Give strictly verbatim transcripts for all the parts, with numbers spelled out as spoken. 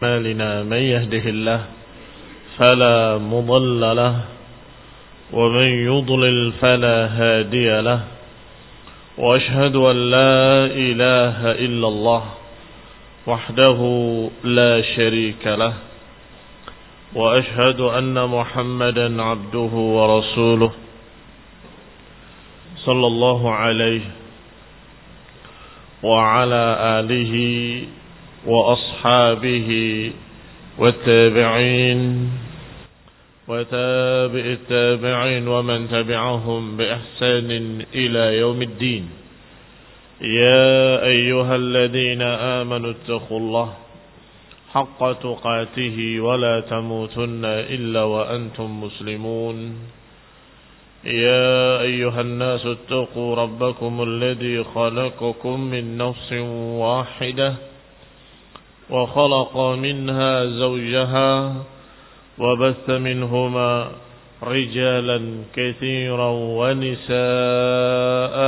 أعمالنا من يهده الله فلا مضل له ومن يضلل فلا هادي له وأشهد أن لا إله إلا الله وحده لا شريك له وأشهد أن محمدا عبده ورسوله صلى الله عليه وعلى آله وأصحابه والتابعين وتابع التابعين ومن تبعهم بإحسان إلى يوم الدين. يا أيها الذين آمنوا اتقوا الله حق تقاته ولا تموتن إلا وأنتم مسلمون. يا أيها الناس اتقوا ربكم الذي خلقكم من نفس واحدة وخلق منها زوجها وبث منهما رجالا كثيرا ونساء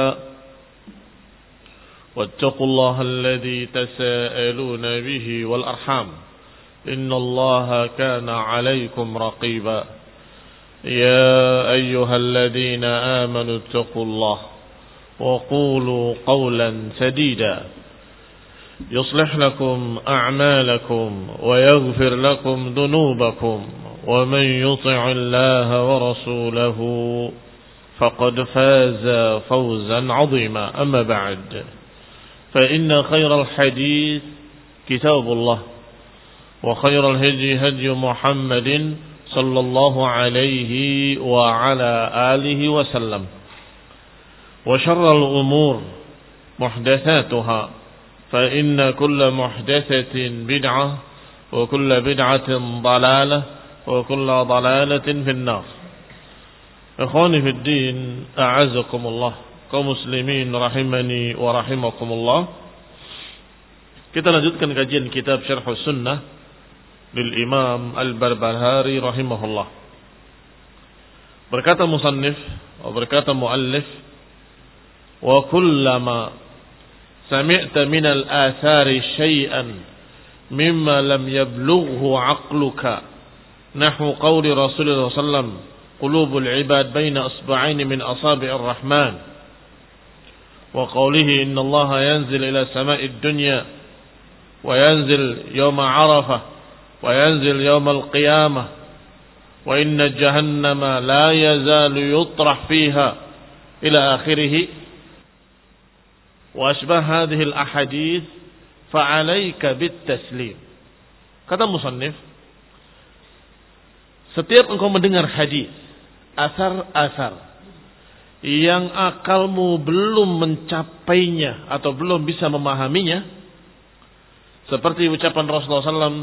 واتقوا الله الذي تساءلون به والأرحام إن الله كان عليكم رقيبا. يا أيها الذين آمنوا اتقوا الله وقولوا قولا سديدا يصلح لكم أعمالكم ويغفر لكم ذنوبكم ومن يطع الله ورسوله فقد فاز فوزا عظيما. أما بعد فإن خير الحديث كتاب الله وخير الهدي هدي محمد صلى الله عليه وعلى آله وسلم وشر الأمور محدثاتها فإن كل محدثة بدعة وكل بدعة ضلالة وكل ضلالة في النار. إخواني في الدين أعزكم الله kaum muslimin rahimani wa rahimakumullah. Kita lanjutkan kajian kitab Syarh Sunnah lil Imam Al-Barbahari rahimahullah. Berkata musannif, berkata muallif, wa kullama sami'ta min al-athari syai'an mimma lam yablughu 'aqluka nahwu qawli Rasulullah sallallahu alaihi wasallam qulubul ibad baina asba'ain min asabi'ir rahman wa qawlihi inna Allaha yanzil ila sama'id dunya wa yanzil yawma 'arafah wa yanzil yawmal qiyamah wa inna jahannama la yazalu yutrah fiha ila akhirih wa asbah hadhihi al-ahadith fa'alaika bit-taslim. Kata musannif, setiap engkau mendengar hadis, asar-asar yang akalmu belum mencapainya atau belum bisa memahaminya, seperti ucapan Rasulullah sallallahu alaihi wasallam,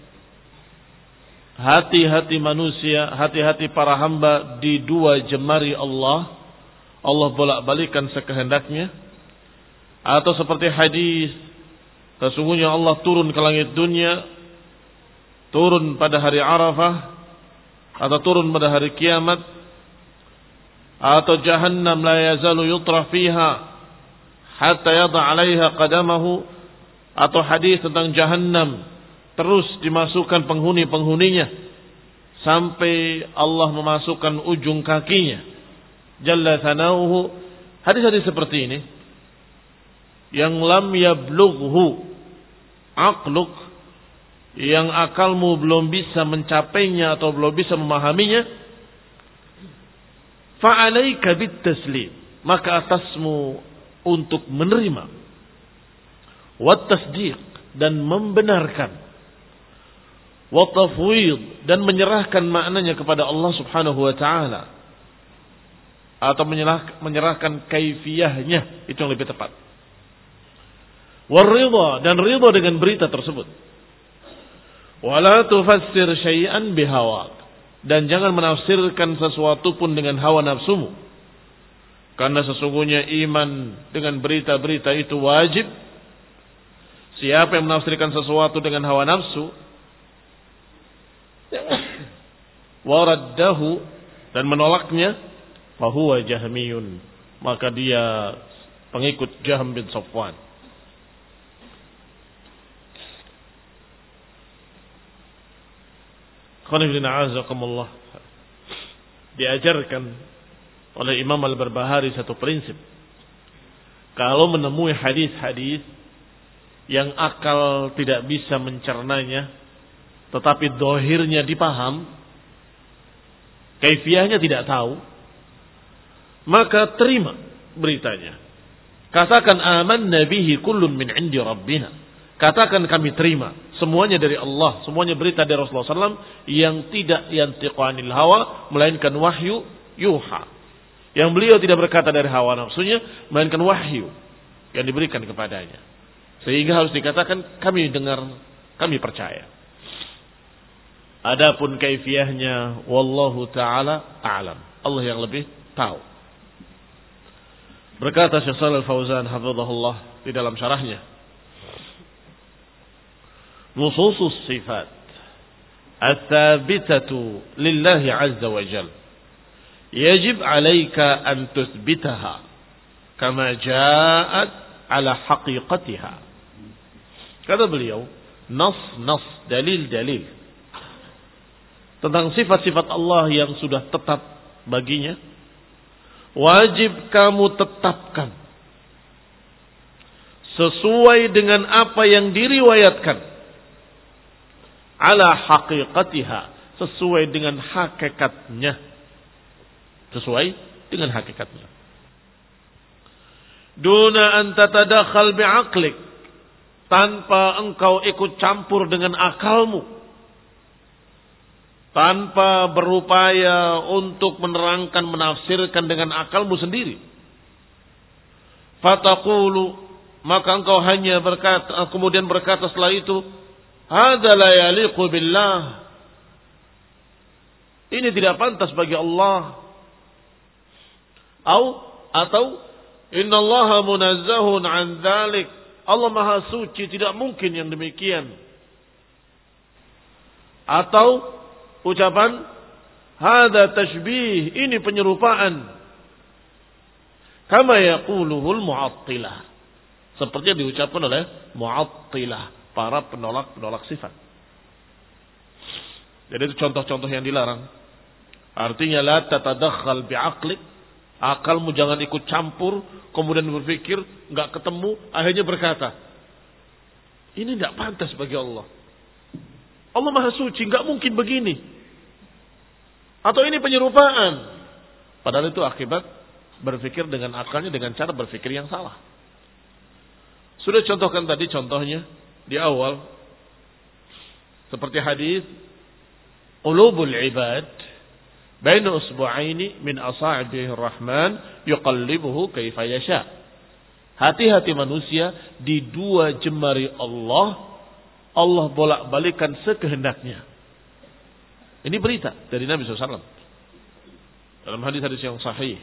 hati-hati manusia, hati-hati para hamba di dua jemari Allah, Allah bolak-balikan sekehendaknya. Atau seperti hadis, sesungguhnya Allah turun ke langit dunia, turun pada hari Arafah, atau turun pada hari kiamat, atau jahannam la yazalu yutrah fiha hatta yada 'alaiha qadamahu, atau hadis tentang jahannam terus dimasukkan penghuni-penghuninya sampai Allah memasukkan ujung kakinya jalla thanauhu. Hadis-hadis seperti ini yang lam yablughu aqluk, yang akalmu belum bisa mencapainya atau belum bisa memahaminya, fa'alaika bit-taslim, maka atasmu untuk menerima, wat tasdiq, dan membenarkan, wat tafwid, dan menyerahkan maknanya kepada Allah Subhanahu wa taala, atau menyerahkan kaifiyahnya, itu yang lebih tepat. Waridha, dan ridha dengan berita tersebut. Wala tufassir syai'an bihawak, dan jangan menafsirkan sesuatu pun dengan hawa nafsumu. Karena sesungguhnya iman dengan berita-berita itu wajib. Siapa yang menafsirkan sesuatu dengan hawa nafsu, waraddahu, dan menolaknya, fahuwa jahmiyun, maka dia pengikut Jahm bin Safwan. Diajarkan oleh Imam Al-Barbahari satu prinsip. Kalau menemui hadis-hadis yang akal tidak bisa mencernanya, tetapi dohirnya dipaham, kaifiyahnya tidak tahu, maka terima beritanya. Katakan amanna bihi kullun min indi rabbina. Katakan kami terima semuanya dari Allah, semuanya berita dari Rasulullah sallallahu alaihi wasallam yang tidak yantiqu anil hawa, melainkan wahyu yuha. Yang beliau tidak berkata dari hawa nafsunya, melainkan wahyu yang diberikan kepadanya. Sehingga harus dikatakan kami dengar, kami percaya. Adapun kaifiyahnya wallahu taala a'lam. Allah yang lebih tahu. Berkata Syekh Shalal Fauzan hafizahullah di dalam syarahnya, nususus sifat ats-tsabitatu lillahi azza wa jalla yajib 'alaika an tuthbitaha kama ja'at 'ala haqiqatiha. Kata beliau, nas-nas, dalil-dalil tentang sifat-sifat Allah yang sudah tetap baginya wajib kamu tetapkan sesuai dengan apa yang diriwayatkan, ala haqiqatiha, sesuai dengan hakikatnya, sesuai dengan hakikatnya. Duna an tatadakhal bi'aqlik, tanpa engkau ikut campur dengan akalmu, tanpa berupaya untuk menerangkan, menafsirkan dengan akalmu sendiri. Fataqulu, maka engkau hanya berkata, kemudian berkata setelah itu, hadza la yaliqu billah, ini tidak pantas bagi Allah. Au atau innallaha munazzahun an dzalik, Allah maha suci, tidak mungkin yang demikian. Atau ucapan hadza tashbih, ini penyerupaan, kama yaquluhul mu'attilah, seperti yang diucapkan oleh mu'attilah, para penolak-penolak sifat. Jadi itu contoh-contoh yang dilarang. Artinya la tatadakhal bi'aqlik, akalmu jangan ikut campur, kemudian berpikir enggak ketemu, akhirnya berkata ini enggak pantas bagi Allah. Allah maha suci, enggak mungkin begini. Atau ini penyerupaan. Padahal itu akibat berpikir dengan akalnya, dengan cara berpikir yang salah. Sudah contohkan tadi contohnya di awal. Seperti hadis qulubul ibad baina usbu'aini min asabi'ir rahman yuqallibuhu kaifa yasha. Hati-hati manusia di dua jemari Allah, Allah bolak-balikan sekehendaknya. Ini berita dari Nabi shallallahu alaihi wasallam dalam hadis-hadis yang sahih.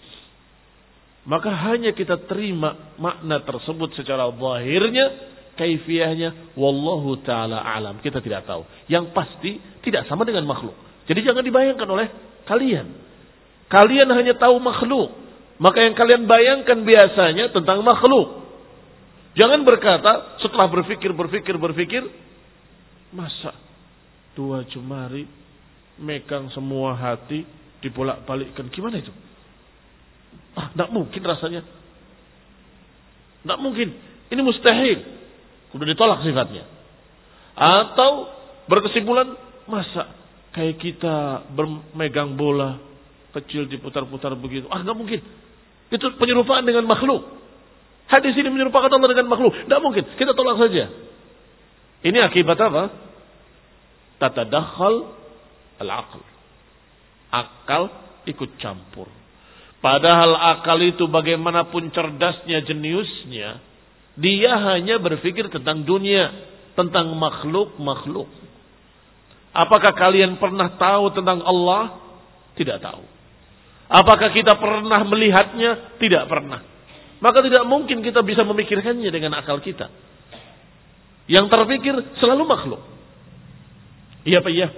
Maka hanya kita terima makna tersebut secara zahirnya, kaifiyahnya wallahu taala alam, kita tidak tahu. Yang pasti tidak sama dengan makhluk. Jadi jangan dibayangkan oleh kalian. Kalian hanya tahu makhluk, maka yang kalian bayangkan biasanya tentang makhluk. Jangan berkata setelah berpikir berpikir berpikir, masa dua jemari megang semua hati dibolak-balikkan, gimana itu? Ah, tidak mungkin rasanya. Tidak mungkin. Ini mustahil. Sudah ditolak sifatnya. Atau berkesimpulan, masa kayak kita bermegang bola kecil diputar-putar begitu. Ah, tidak mungkin. Itu penyerupaan dengan makhluk. Hadis ini menyerupakan Allah dengan makhluk. Tidak mungkin. Kita tolak saja. Ini akibat apa? Tatadakhal al-aql. Akal ikut campur. Padahal akal itu bagaimanapun cerdasnya, jeniusnya, dia hanya berpikir tentang dunia, tentang makhluk-makhluk. Apakah kalian pernah tahu tentang Allah? Tidak tahu. Apakah kita pernah melihatnya? Tidak pernah. Maka tidak mungkin kita bisa memikirkannya dengan akal kita. Yang terpikir selalu makhluk. Iya Pak, iya.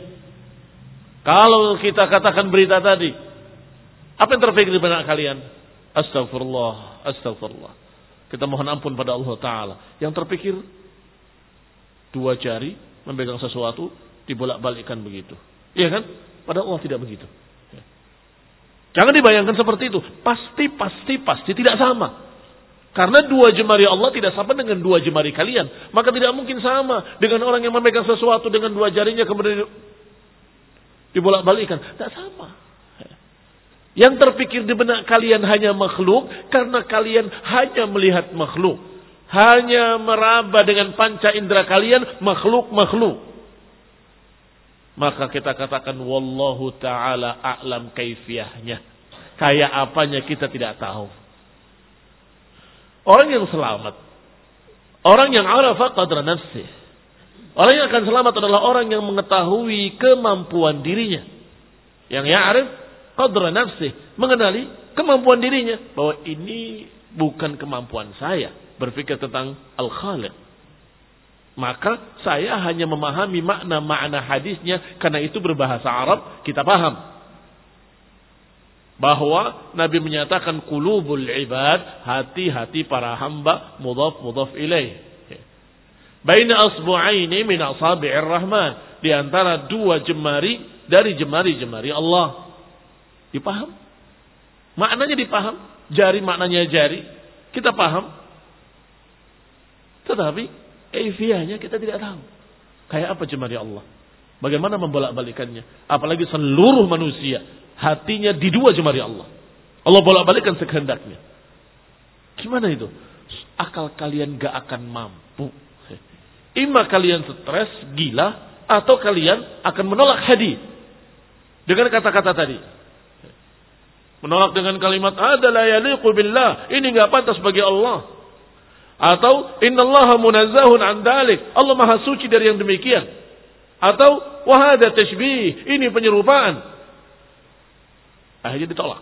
Kalau kita katakan berita tadi, apa yang terpikir di benak kalian? Astagfirullah, astagfirullah. Kita mohon ampun pada Allah Ta'ala. Yang terpikir dua jari memegang sesuatu, dibolak-balikkan begitu. Iya kan? Padahal Allah tidak begitu. Jangan dibayangkan seperti itu. Pasti, pasti, pasti tidak sama. Karena dua jemari Allah tidak sama dengan dua jemari kalian. Maka tidak mungkin sama dengan orang yang memegang sesuatu dengan dua jarinya kemudian dibolak-balikan. Tidak sama. Yang terpikir di benak kalian hanya makhluk karena kalian hanya melihat makhluk. Hanya meraba dengan panca indera kalian makhluk-makhluk. Maka kita katakan wallahu ta'ala a'lam kaifiyahnya. Kayak apanya kita tidak tahu. Orang yang selamat, orang yang arafa qadra nafsih, orang yang akan selamat adalah orang yang mengetahui kemampuan dirinya. Yang ya'rif qadra nafsih, mengenali kemampuan dirinya. Bahwa ini bukan kemampuan saya berpikir tentang Al-Khaliq. Maka saya hanya memahami makna-makna hadisnya karena itu berbahasa Arab, kita paham. Bahwa Nabi menyatakan qulubul ibad, hati-hati para hamba, mudhaf mudhaf ilaih. Baina asbu'aini min asabi'ir rahman, di antara dua jemari dari jemari-jemari Allah. Dipaham? Maknanya dipaham, jari maknanya jari, kita paham. Tetapi kaifiyahnya kita tidak tahu. Kayak apa jemari Allah? Bagaimana membolak-balikannya? Apalagi seluruh manusia hatinya di dua jemari Allah. Allah bolak-balikan sekehendaknya. Gimana itu? Akal kalian gak akan mampu. Ima kalian stres, gila, atau kalian akan menolak hadis dengan kata-kata tadi. Menolak dengan kalimat ada la yaliqu billah, ini gak pantas bagi Allah. Atau innallaha munazzahun an dalik, Allah maha suci dari yang demikian. Atau wahada tashbih, ini penyerupaan. Akhirnya ditolak.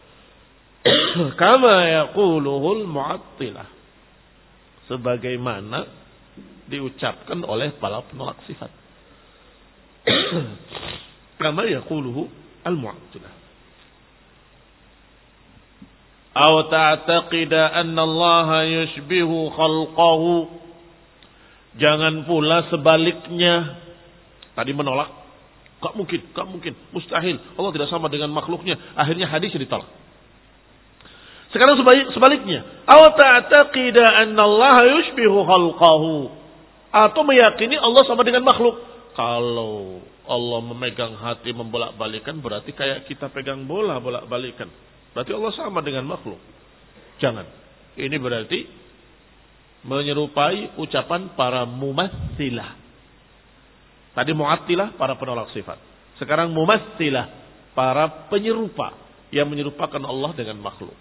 Kama yaquluhul mu'attilah, sebagaimana diucapkan oleh para penolak sifat. Kama yaquluhu al-mu'attilah. Aw ta'taqida anna Allah yushbihu khalqahu. Jangan pula sebaliknya. Tadi menolak, gak mungkin, gak mungkin, mustahil. Allah tidak sama dengan makhluknya. Akhirnya hadisnya ditolak. Sekarang sebalik, sebaliknya. Aw ta'taqida anna Allah yushbihu khalqahu. Atau meyakini Allah sama dengan makhluk. Kalau Allah memegang hati membolak-balikan, berarti kayak kita pegang bola bolak-balikan. Berarti Allah sama dengan makhluk. Jangan. Ini berarti menyerupai ucapan para mumatsilah. Tadi mu'attilah, para penolak sifat. Sekarang mumatsilah, para penyerupa yang menyerupakan Allah dengan makhluk.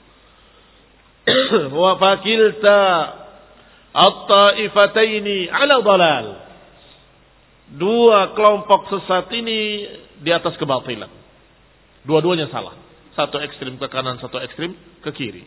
Wa fakilta at-taifataini 'ala dhalal. Dua kelompok sesat ini di atas kebatilan. Dua-duanya salah. Satu ekstrim ke kanan, satu ekstrim ke kiri.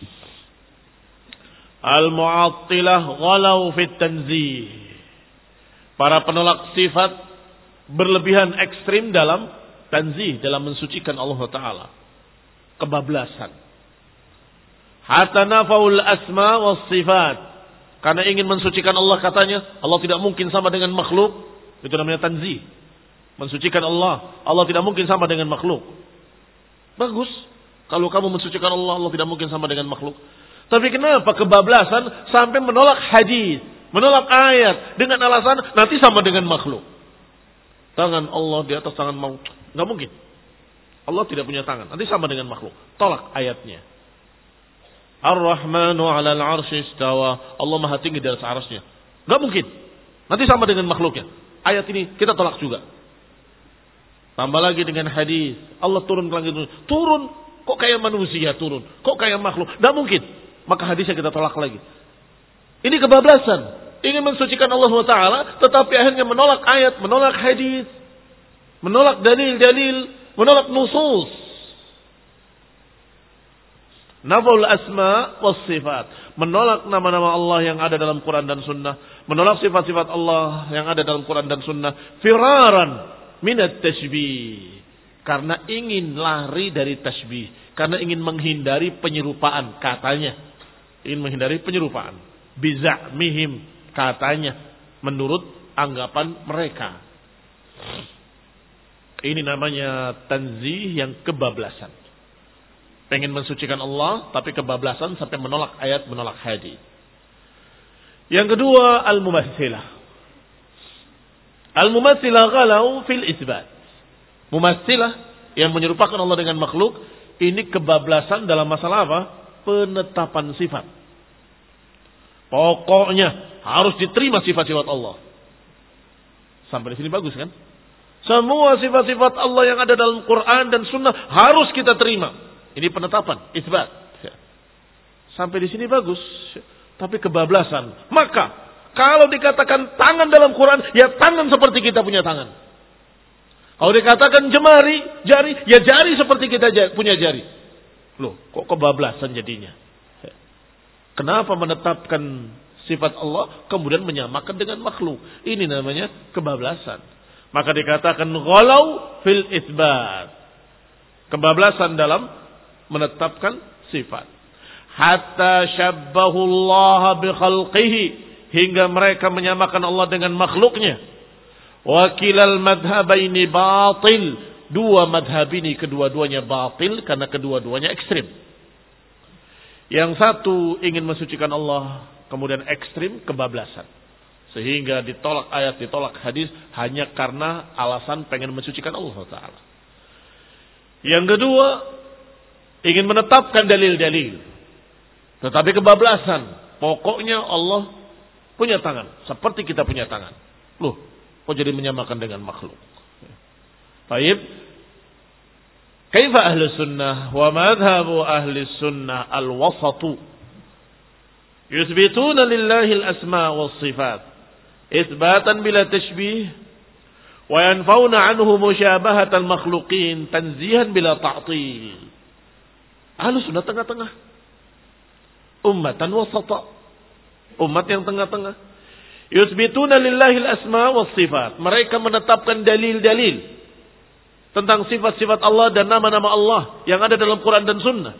Al-mu'attilah ghalau fit tanzih. Para penolak sifat berlebihan ekstrim dalam tanzih, dalam mensucikan Allah Ta'ala. Kebablasan. Hatta nafaul asma was sifat. Karena ingin mensucikan Allah, katanya Allah tidak mungkin sama dengan makhluk. Itu namanya tanzih. Mensucikan Allah. Allah tidak mungkin sama dengan makhluk. Bagus. Kalau kamu mensucikan Allah, Allah tidak mungkin sama dengan makhluk. Tapi kenapa kebablasan sampai menolak hadis, menolak ayat dengan alasan nanti sama dengan makhluk? Tangan Allah di atas tangan maut. Enggak mungkin. Allah tidak punya tangan. Nanti sama dengan makhluk. Tolak ayatnya. Ar-Rahmanu 'alal 'arsy istawa. Allah Maha tinggi di atas arasnya. Enggak mungkin. Nanti sama dengan makhluknya. Ayat ini kita tolak juga. Tambah lagi dengan hadis. Allah turun ke langit. Turun. Kok kayak manusia turun? Kok kayak makhluk? Enggak mungkin. Maka hadisnya kita tolak lagi. Ini kebablasan. Ingin mensucikan Allah subhanahu wa taala, tetapi akhirnya menolak ayat, menolak hadis, menolak dalil-dalil, menolak nusus. Naful asma was sifat. Menolak nama-nama Allah yang ada dalam Quran dan Sunnah. Menolak sifat-sifat Allah yang ada dalam Quran dan Sunnah. Firaran minat tashbih. Karena ingin lari dari tashbih. Karena ingin menghindari penyerupaan, katanya. Ingin menghindari penyerupaan. Biza'mihim, katanya. Menurut anggapan mereka. Ini namanya tanzih yang kebablasan. Pengen mensucikan Allah, tapi kebablasan sampai menolak ayat, menolak hadis. Yang kedua, al-mumatsilah. Al-mumatsilah ghalau fil isbat. Mumatsilah yang menyerupakan Allah dengan makhluk, ini kebablasan dalam masalah apa? Penetapan sifat. Pokoknya harus diterima sifat-sifat Allah. Sampai di sini bagus kan? Semua sifat-sifat Allah yang ada dalam Quran dan Sunnah harus kita terima. Ini penetapan, isbat. Sampai di sini bagus. Tapi kebablasan. Maka kalau dikatakan tangan dalam Quran, ya tangan seperti kita punya tangan. Kalau dikatakan jemari, jari, ya jari seperti kita punya jari. Loh, kok kebablasan jadinya? Kenapa menetapkan sifat Allah kemudian menyamakan dengan makhluk? Ini namanya kebablasan. Maka dikatakan ghalau fil isbat. Kebablasan dalam menetapkan sifat. Hatta syabbahullaha bi khalqihi, hingga mereka menyamakan Allah dengan makhluknya. Wa kilal madhhabaini batil. Dua madhab ini kedua-duanya batil karena kedua-duanya ekstrim. Yang satu ingin mensucikan Allah, kemudian ekstrim kebablasan. Sehingga ditolak ayat, ditolak hadis hanya karena alasan pengen mensucikan Allah Ta'ala. Yang kedua, ingin menetapkan dalil-dalil. Tetapi kebablasan. Pokoknya Allah punya tangan. Seperti kita punya tangan. Loh, kok jadi menyamakan dengan makhluk? Baik. Kaifa ahli sunnah wa madhabu ahli sunnah al-wasatu. Yuthbituna lillahi al-asma wa sifat. Itsbatan bila tashbih. Wa yanfauna anhu musyabahatal makhluqin. Tanzihan bila ta'til. Ahli sunnah tengah-tengah. Ummatan wasata. Umat yang tengah-tengah. Yuthbituna lillahi al-asma wa sifat. Mereka menetapkan dalil-dalil tentang sifat-sifat Allah dan nama-nama Allah yang ada dalam Quran dan Sunnah.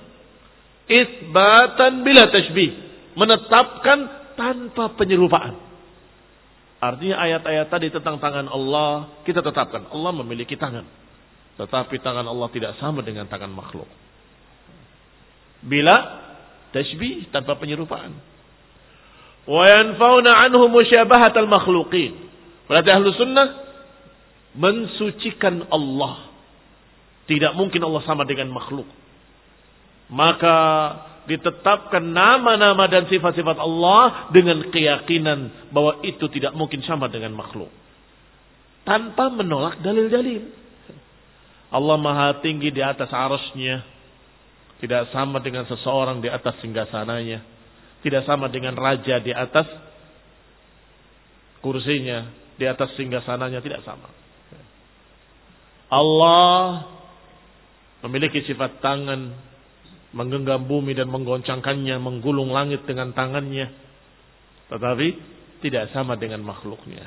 Itsbatan bila tashbih. Menetapkan tanpa penyerupaan. Artinya ayat-ayat tadi tentang tangan Allah, kita tetapkan. Allah memiliki tangan. Tetapi tangan Allah tidak sama dengan tangan makhluk. Bila tashbih, tanpa penyerupaan. Wa yanfauna anhu musyabahatal makhluqin. Berarti ahlu sunnah mensucikan Allah. Tidak mungkin Allah sama dengan makhluk. Maka ditetapkan nama-nama dan sifat-sifat Allah dengan keyakinan bahwa itu tidak mungkin sama dengan makhluk. Tanpa menolak dalil-dalil. Allah Maha Tinggi di atas arasnya. Tidak sama dengan seseorang di atas singgasananya. Tidak sama dengan raja di atas kursinya. Di atas singgasananya. Tidak sama. Allah memiliki sifat tangan. Menggenggam bumi dan menggoncangkannya. Menggulung langit dengan tangannya. Tetapi tidak sama dengan makhluknya.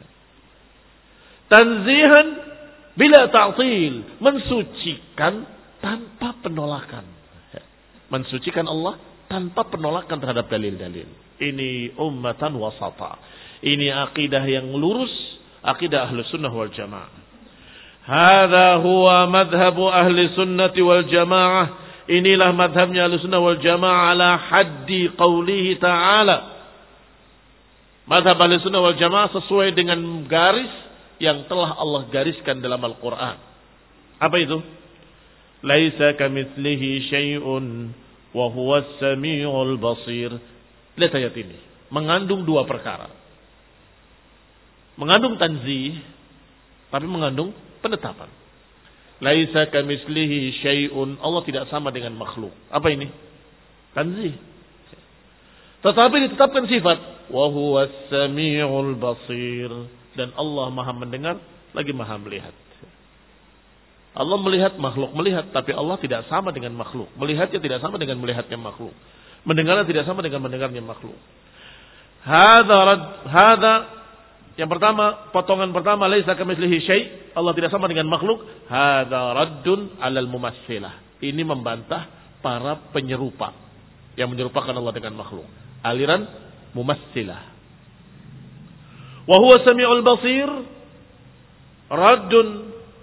Tanzihan bila ta'til. Mensucikan tanpa penolakan. Mensucikan Allah tanpa penolakan terhadap dalil-dalil. Ini ummatan wasata. Ini akidah yang lurus. Akidah ahli sunnah wal jamaah. Hadha huwa madhabu ahli sunnati wal jamaah. Inilah madhabnya ahli sunnah wal jamaah ala haddi qawlihi ta'ala. Madhab ahli sunnah wal jamaah sesuai dengan garis yang telah Allah gariskan dalam Al-Quran. Apa itu? Laisa kamitslihi syai'un wa huwas samiul basir. Lihat ayat ini. Mengandung dua perkara. Mengandung tanzih, tapi mengandung penetapan. Laisa kamitslihi syai'un. Allah tidak sama dengan makhluk. Apa ini? Tanzih. Tetapi ditetapkan sifat. Wa huwas samiul basir. Dan Allah maha mendengar, lagi maha melihat. Allah melihat, makhluk melihat. Tapi Allah tidak sama dengan makhluk. Melihatnya tidak sama dengan melihatnya makhluk. Mendengarnya tidak sama dengan mendengarnya makhluk. Hadza rad, hadza yang pertama, potongan pertama, laisa kamitslihi syai', Allah tidak sama dengan makhluk. Hadza raddun 'alal mumatsilah. Ini membantah para penyerupa yang menyerupakan Allah dengan makhluk. Aliran mumatsilah. Wa huwa samiul basir raddun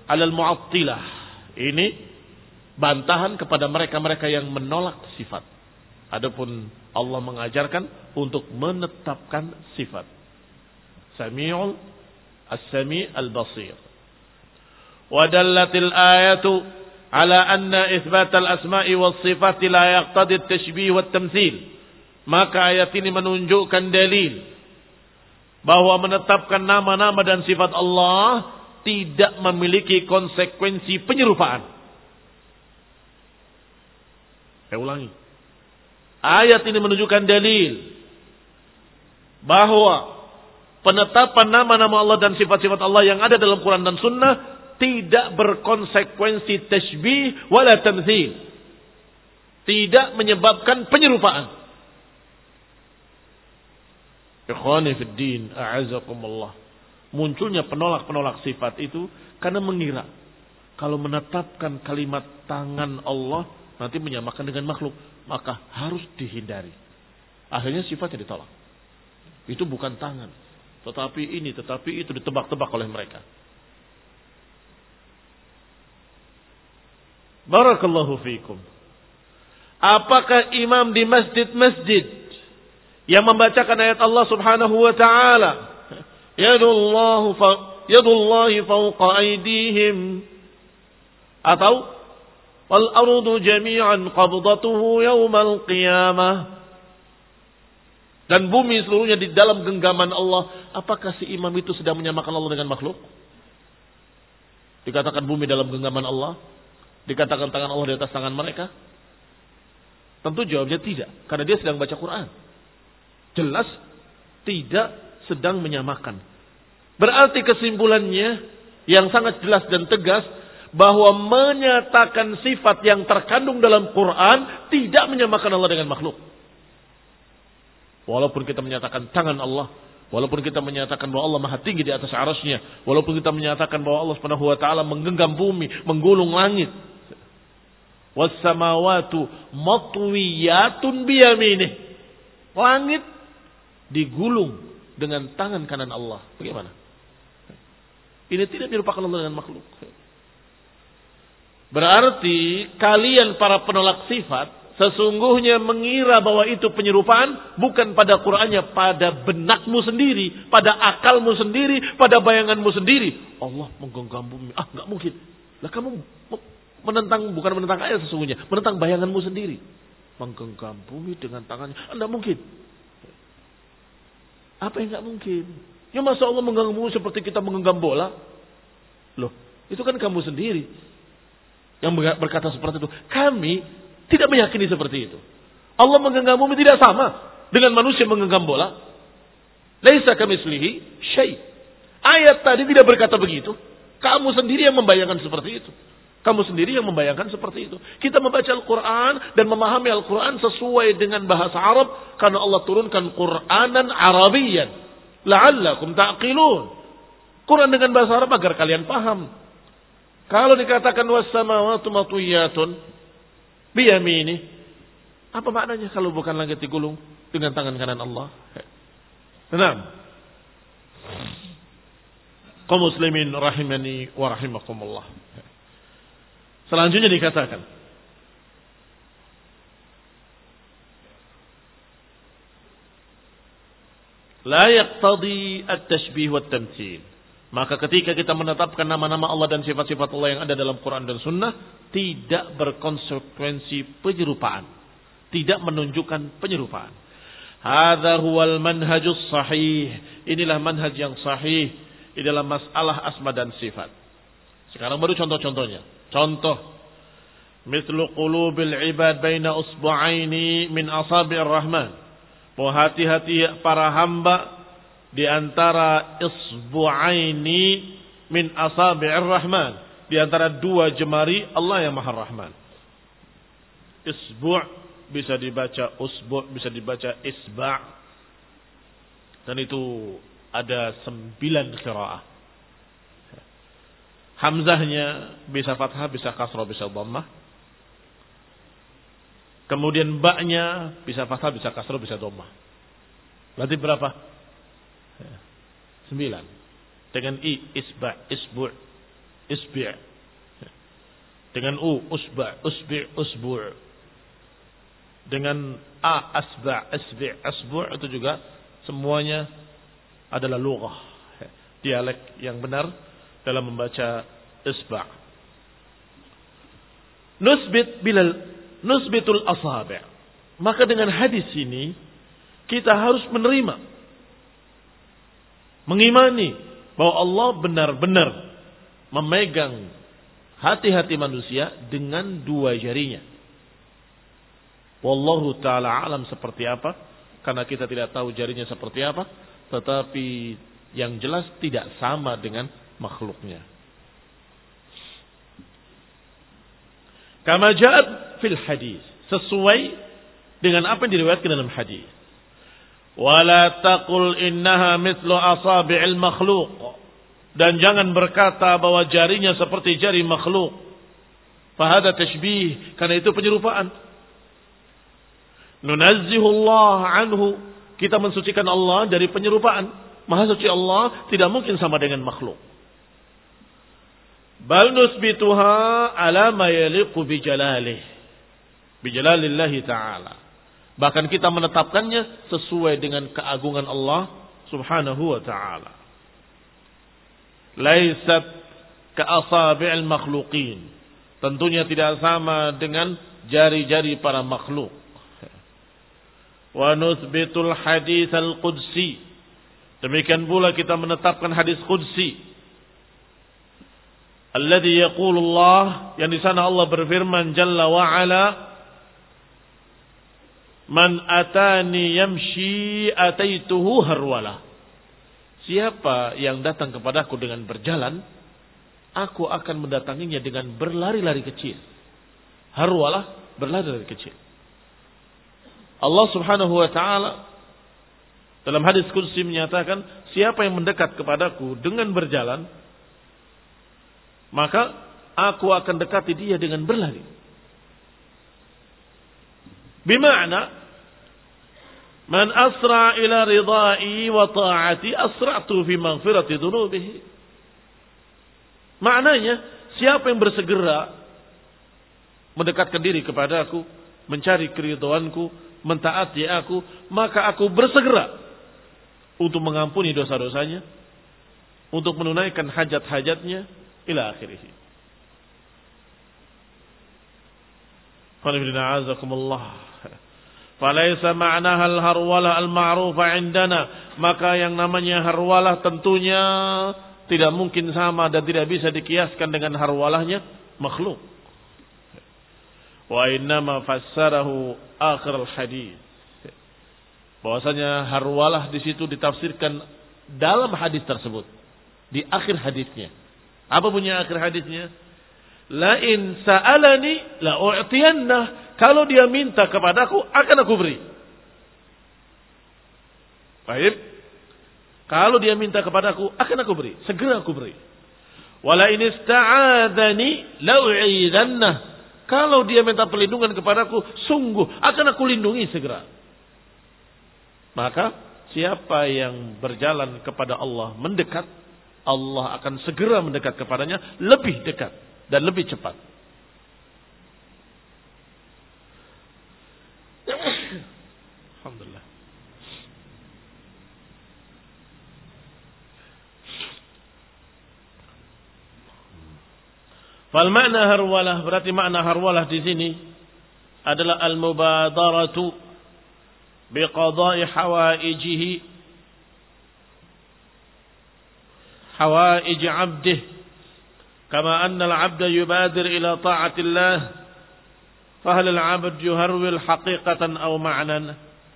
'alal mu'attilah. Ini bantahan kepada mereka-mereka yang menolak sifat. Adapun Allah mengajarkan untuk menetapkan sifat. Sami'ul as-sami' al-basir. Wa dallatil ayatu ala anna itsbat al-asma'i was sifati la yaqtadi at-tashbih wat tamtsil. Maka ayat ini menunjukkan dalil bahwa menetapkan nama-nama dan sifat Allah tidak memiliki konsekuensi penyerupaan. Saya ulangi. Ayat ini menunjukkan dalil bahwa penetapan nama-nama Allah dan sifat-sifat Allah yang ada dalam Quran dan Sunnah tidak berkonsekuensi tashbih wala tamtsil. Tidak menyebabkan penyerupaan. Ikhwani fid din, a'azakumullah. Munculnya penolak-penolak sifat itu karena mengira kalau menetapkan kalimat tangan Allah nanti menyamakan dengan makhluk, maka harus dihindari. Akhirnya sifatnya ditolak. Itu bukan tangan, tetapi ini, tetapi itu ditebak-tebak oleh mereka. Barakallahu fiikum. Apakah imam di masjid-masjid yang membacakan ayat Allah Subhanahu wa taala, Yadullahu fa yadullahi fawqa aydihim, atau wal ardu jami'an qabdatuhu yaumal qiyamah, dan bumi seluruhnya di dalam genggaman Allah, apakah si imam itu sedang menyamakan Allah dengan makhluk? Dikatakan bumi dalam genggaman Allah, dikatakan tangan Allah di atas tangan mereka? Tentu jawabnya tidak, karena dia sedang baca Quran. Jelas tidak sedang menyamakan. Berarti kesimpulannya yang sangat jelas dan tegas bahwa menyatakan sifat yang terkandung dalam Quran tidak menyamakan Allah dengan makhluk. Walaupun kita menyatakan tangan Allah, walaupun kita menyatakan bahwa Allah Maha tinggi di atas arasnya, walaupun kita menyatakan bahwa Allah Subhanahu wa taala menggenggam bumi, menggulung langit. Was samawatu matwiyatun biyaminih. Langit digulung dengan tangan kanan Allah. Bagaimana? Ini tidak dirupakan Allah dengan makhluk. Berarti kalian para penolak sifat sesungguhnya mengira bahwa itu penyerupaan bukan pada Qur'annya, pada benakmu sendiri, pada akalmu sendiri, pada bayanganmu sendiri. Allah menggenggam bumi. Ah, enggak mungkin. Lah kamu menentang, bukan menentang ayat sesungguhnya, menentang bayanganmu sendiri. Menggenggam bumi dengan tangannya. Enggak mungkin. Apa yang enggak mungkin? Ya masa Allah menggenggam bumi seperti kita menggenggam bola? Loh, itu kan kamu sendiri yang berkata seperti itu. Kami tidak meyakini seperti itu. Allah menggenggam bumi tidak sama dengan manusia menggenggam bola. Laisa kamitslihi syai'. Ayat tadi tidak berkata begitu. Kamu sendiri yang membayangkan seperti itu. Kamu sendiri yang membayangkan seperti itu. Kita membaca Al-Quran dan memahami Al-Quran sesuai dengan bahasa Arab. Karena Allah turunkan Quranan Arabiyan. La'allakum ta'qilun. Quran dengan bahasa Arab agar kalian paham. Kalau dikatakan was-samawatu matwiyatun biyamini, apa maknanya kalau bukan langit digulung dengan tangan kanan Allah? Tenang. Kaum muslimin rahimani wa rahimakumullah. Selanjutnya dikatakan, la yaqtadi at-tashbih wat tamtsil. Maka ketika kita menetapkan nama-nama Allah dan sifat-sifat Allah yang ada dalam Quran dan Sunnah, tidak berkonsekuensi penyerupaan, tidak menunjukkan penyerupaan. Hadza huwal manhajus sahih. Inilah manhaj yang sahih di dalam masalah asma dan sifat. Sekarang baru contoh-contohnya. Contoh, mislu qulubil ibad baina usbu'aini min asabi'ir rahman. Bahwa hati-hati para hamba di antara isbu'aini min asabi'ir rahman, di antara dua jemari Allah yang Maha Rahman. Isbu' bisa dibaca usbu', bisa dibaca isba'. Dan itu ada sembilan qiraah. Hamzahnya bisa fathah, bisa kasrah, bisa dhammah. Kemudian ba'nya bisa fathah, bisa kasrah, bisa dhammah. Berarti berapa? Sembilan. Dengan i, isba', isbu', isbi'. Dengan u, usba', usbi', usbu'. Dengan a, asba', asbi', asbu' itu juga semuanya adalah lughah, dialek yang benar dalam membaca isba'. Nusbit bilal nusbitul asabi'. Maka dengan hadis ini kita harus menerima, mengimani bahwa Allah benar-benar memegang hati-hati manusia dengan dua jarinya. Wallahu ta'ala alam seperti apa, karena kita tidak tahu jarinya seperti apa, tetapi yang jelas tidak sama dengan makhluknya. Kama ja'at fil hadis, sesuai dengan apa yang diriwayatkan dalam hadis. Wala taqul innaha mithlu asabi'il makhluq, dan jangan berkata bahwa jarinya seperti jari makhluk. Fahada tashbih, karena itu penyerupaan. Nunazzihullah anhu, kita mensucikan Allah dari penyerupaan. Maha suci Allah tidak mungkin sama dengan makhluk. Bal nusbituha ala ma yaliqu bi jalalih, bi jalalillahi ta'ala. Bahkan kita menetapkannya sesuai dengan keagungan Allah subhanahu wa ta'ala. Laisat ka asabi'il makhluqin, tentunya tidak sama dengan jari-jari para makhluk. Wa nuthbitul hadits al-qudsi, demikian pula kita menetapkan hadis qudsi, alladhi yaqulu Allah, yang di sana Allah berfirman jalla wa ala, man atani yamshi ataituhu harwalah. Siapa yang datang kepadaku dengan berjalan, aku akan mendatanginya dengan berlari-lari kecil. Harwalah, berlari-lari kecil. Allah subhanahu wa ta'ala dalam hadis qudsi menyatakan, siapa yang mendekat kepadaku dengan berjalan, maka aku akan dekati dia dengan berlari. Bima'na, man asra ila ridai wa ta'ati asra'tu fi maghfirati dhunubihi. Maknanya, siapa yang bersegera mendekatkan diri kepada aku, mencari keridhaanku, mentaati aku, maka aku bersegera untuk mengampuni dosa-dosanya, untuk menunaikan hajat-hajatnya, ila akhirih. Qanifidina azakumullah. Falaisa ma'naha al-harwalah al-ma'rufa indana, maka yang namanya harwalah tentunya tidak mungkin sama dan tidak bisa dikiaskan dengan harwalahnya makhluk. Wa innama fassarahu akhir al-hadis, bahwasanya harwalah di situ ditafsirkan dalam hadis tersebut, di akhir hadisnya. Apa bunyi akhir hadisnya? La in sa'alani la u'tiyanna, kalau dia minta kepadaku akan aku beri. Baik. Kalau dia minta kepadaku akan aku beri, segera aku beri. Wala in ista'adani la u'idanna, kalau dia minta perlindungan kepadaku, sungguh akan aku lindungi segera. Maka siapa yang berjalan kepada Allah mendekat, Allah akan segera mendekat kepadanya lebih dekat dan lebih cepat. Alhamdulillah. Fal makna harwalah, berarti makna harwalah di sini adalah al-mubadaratu biqada'i hawaijihi, hawaij 'abdih, kama anna al-'abda yubadir ila ta'atillah, fa hal al-'abd yuharwil haqiqatan aw ma'nan.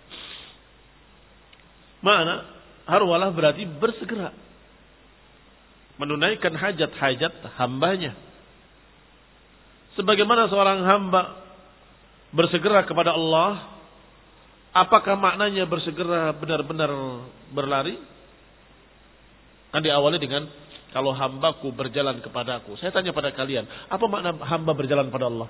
Makna harwalah berarti bersegera menunaikan hajat-hajat hambanya. Sebagaimana seorang hamba bersegera kepada Allah, apakah maknanya bersegera benar-benar berlari? Kan diawali dengan kalau hambaku berjalan kepadaku. Saya tanya pada kalian, apa makna hamba berjalan pada Allah?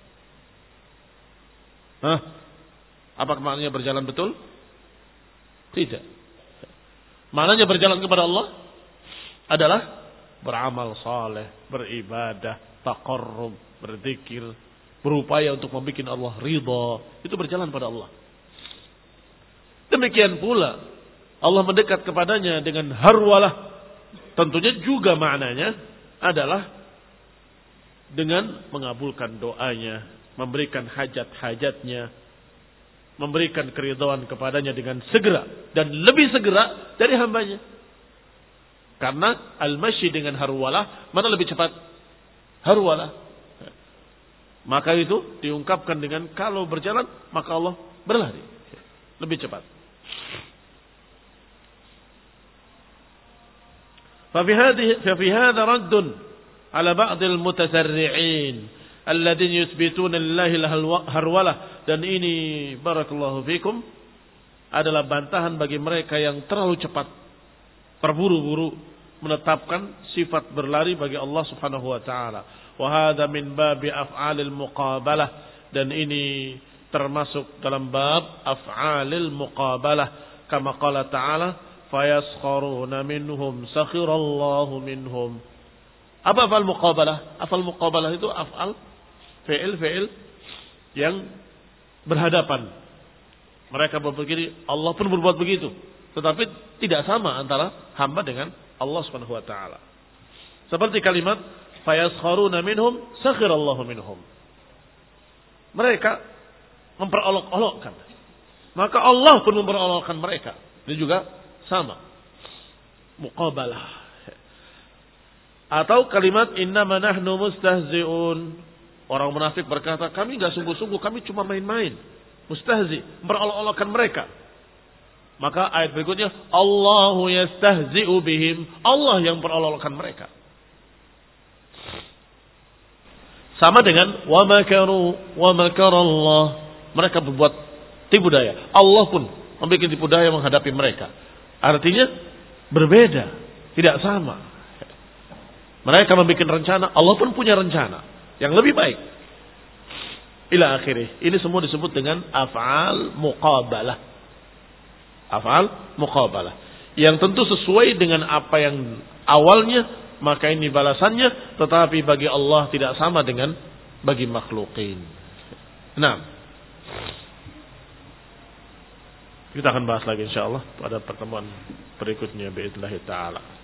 Hah? Apakah maknanya berjalan betul? Tidak. Maknanya berjalan kepada Allah adalah beramal saleh, beribadah, taqarrub, berzikir, berupaya untuk membuat Allah ridha, itu berjalan pada Allah. Demikian pula Allah mendekat kepadanya dengan harwalah. Tentunya juga maknanya adalah dengan mengabulkan doanya, memberikan hajat-hajatnya, memberikan keridhaan kepadanya dengan segera dan lebih segera dari hambanya. Karena al-masyi dengan harwalah, mana lebih cepat? Harwalah. Maka itu diungkapkan dengan kalau berjalan maka Allah berlari lebih cepat. ففي هذه ففي هذا رد على بعض المتسرعين الذين يثبتون لله الهرولة, dan ini barakallahu fikum adalah bantahan bagi mereka yang terlalu cepat terburu-buru menetapkan sifat berlari bagi Allah Subhanahu wa taala. Wa hadza min babi af'alil muqabalah, dan ini termasuk dalam bab af'alil muqabalah kama qala ta'ala fayaskharuna minhum sakhirallahu minhum. Apa afal muqabalah? Afal muqabalah itu afal fi'il-fi'il yang berhadapan. Mereka berpikir Allah pun berbuat begitu, tetapi tidak sama antara hamba dengan Allah Subhanahu wa taala. Seperti kalimat fayaskharuna minhum sakhirallahu minhum. Mereka memperolok-olokkan, maka Allah pun memperolokkan mereka. Ini juga sama, muqabalah. Atau kalimat innama nahnu mustahzi'un. Orang munafik berkata, kami enggak sungguh-sungguh, kami cuma main-main. Mustahzi, memperolok-olokkan mereka. Maka ayat berikutnya, Allahu yastahzi'u bihim. Allah yang memperolok-olokkan mereka. Sama dengan wa makaru wa makarallah. Mereka berbuat tipu daya. Allah pun membuat tipu daya menghadapi mereka. Artinya berbeda, tidak sama. Mereka membuat rencana, Allah pun punya rencana yang lebih baik. Ila akhirih. Ini semua disebut dengan af'al muqabalah. Af'al muqabalah. Yang tentu sesuai dengan apa yang awalnya, maka ini balasannya, tetapi bagi Allah tidak sama dengan bagi makhlukin. Nah, kita akan bahas lagi insyaallah pada pertemuan berikutnya biidznillah taala.